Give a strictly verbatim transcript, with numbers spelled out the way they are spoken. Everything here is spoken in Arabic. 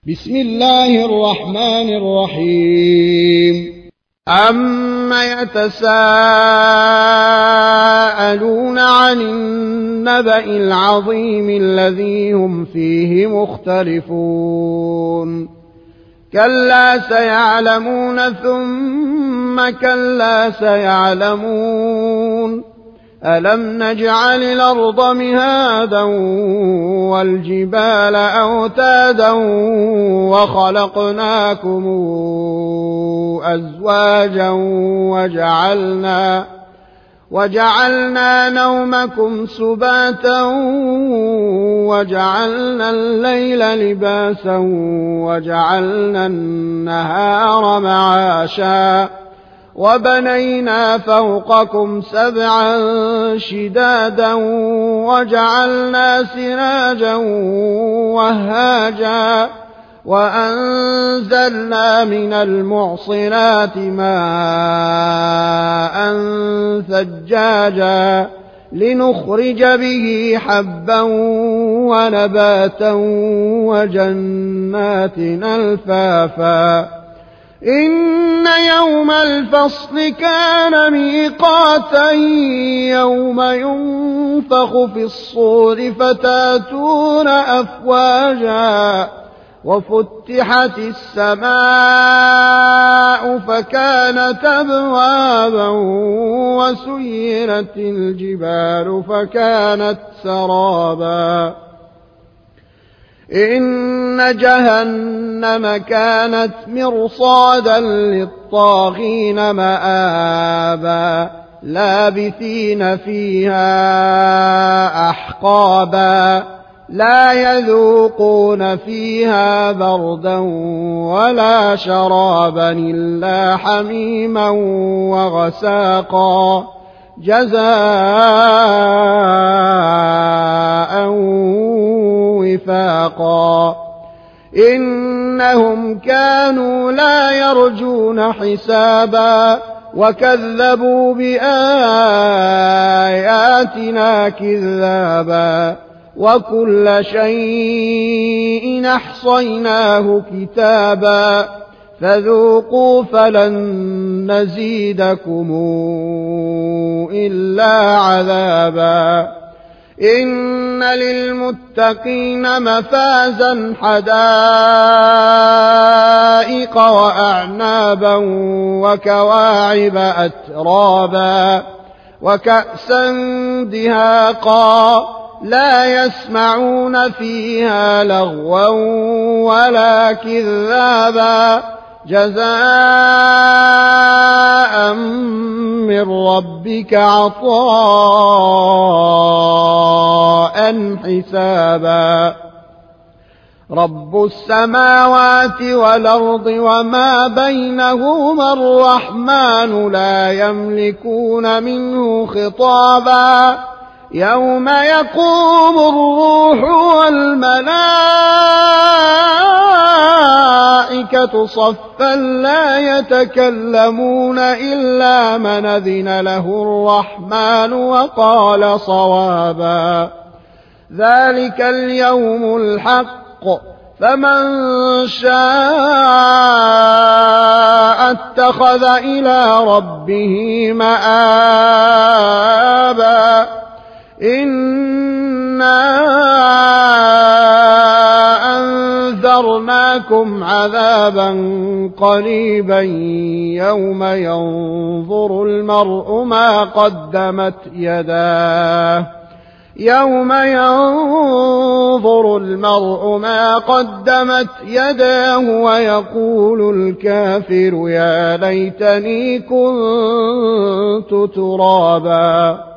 بسم الله الرحمن الرحيم عم يتساءلون عن النبأ العظيم الذي هم فيه مختلفون كلا سيعلمون ثم كلا سيعلمون ألم نجعل الأرض مهادا والجبال أوتادا وخلقناكم أزواجا وجعلنا, وجعلنا نومكم سباتا وجعلنا الليل لباسا وجعلنا النهار معاشا وبنينا فوقكم سبعا شدادا وجعلنا سراجا وهاجا وأنزلنا من المعصرات ماء ثجاجا لنخرج به حبا ونباتا وجنات ألفافا إن يوم الفصل كان ميقاتا يوم ينفخ في الصور فتاتون أفواجا وفتحت السماء فكانت أبوابا وسيرت الجبال فكانت سرابا إن جهنم كانت مرصادا للطاغين مآبا لابثين فيها أحقابا لا يذوقون فيها بردا ولا شرابا إلا حميما وغساقا جزاء وفاقا إنهم كانوا لا يرجون حسابا وكذبوا بآياتنا كذابا وكل شيء أحصيناه كتابا فذوقوا فلن نزيدكم إلا عذابا إن للمتقين مفازا حدائق وأعنابا وكواعب أترابا وكأسا دهاقا لا يسمعون فيها لغوا ولا كذابا جزاء من ربك عطاء حسابا رب السماوات والأرض وما بينهما الرحمن لا يملكون منه خطابا يوم يقوم الروح والملائكة صفا لا يتكلمون إلا من أذن له الرحمن وقال صوابا ذلك اليوم الحق فمن شاء اتخذ إلى ربه مآبا إنا أنذرناكم عذابا قريبا يوم ينظر المرء ما قدمت يداه يوم ينظر المرء ما قدمت يداه ويقول الكافر يا ليتني كنت ترابا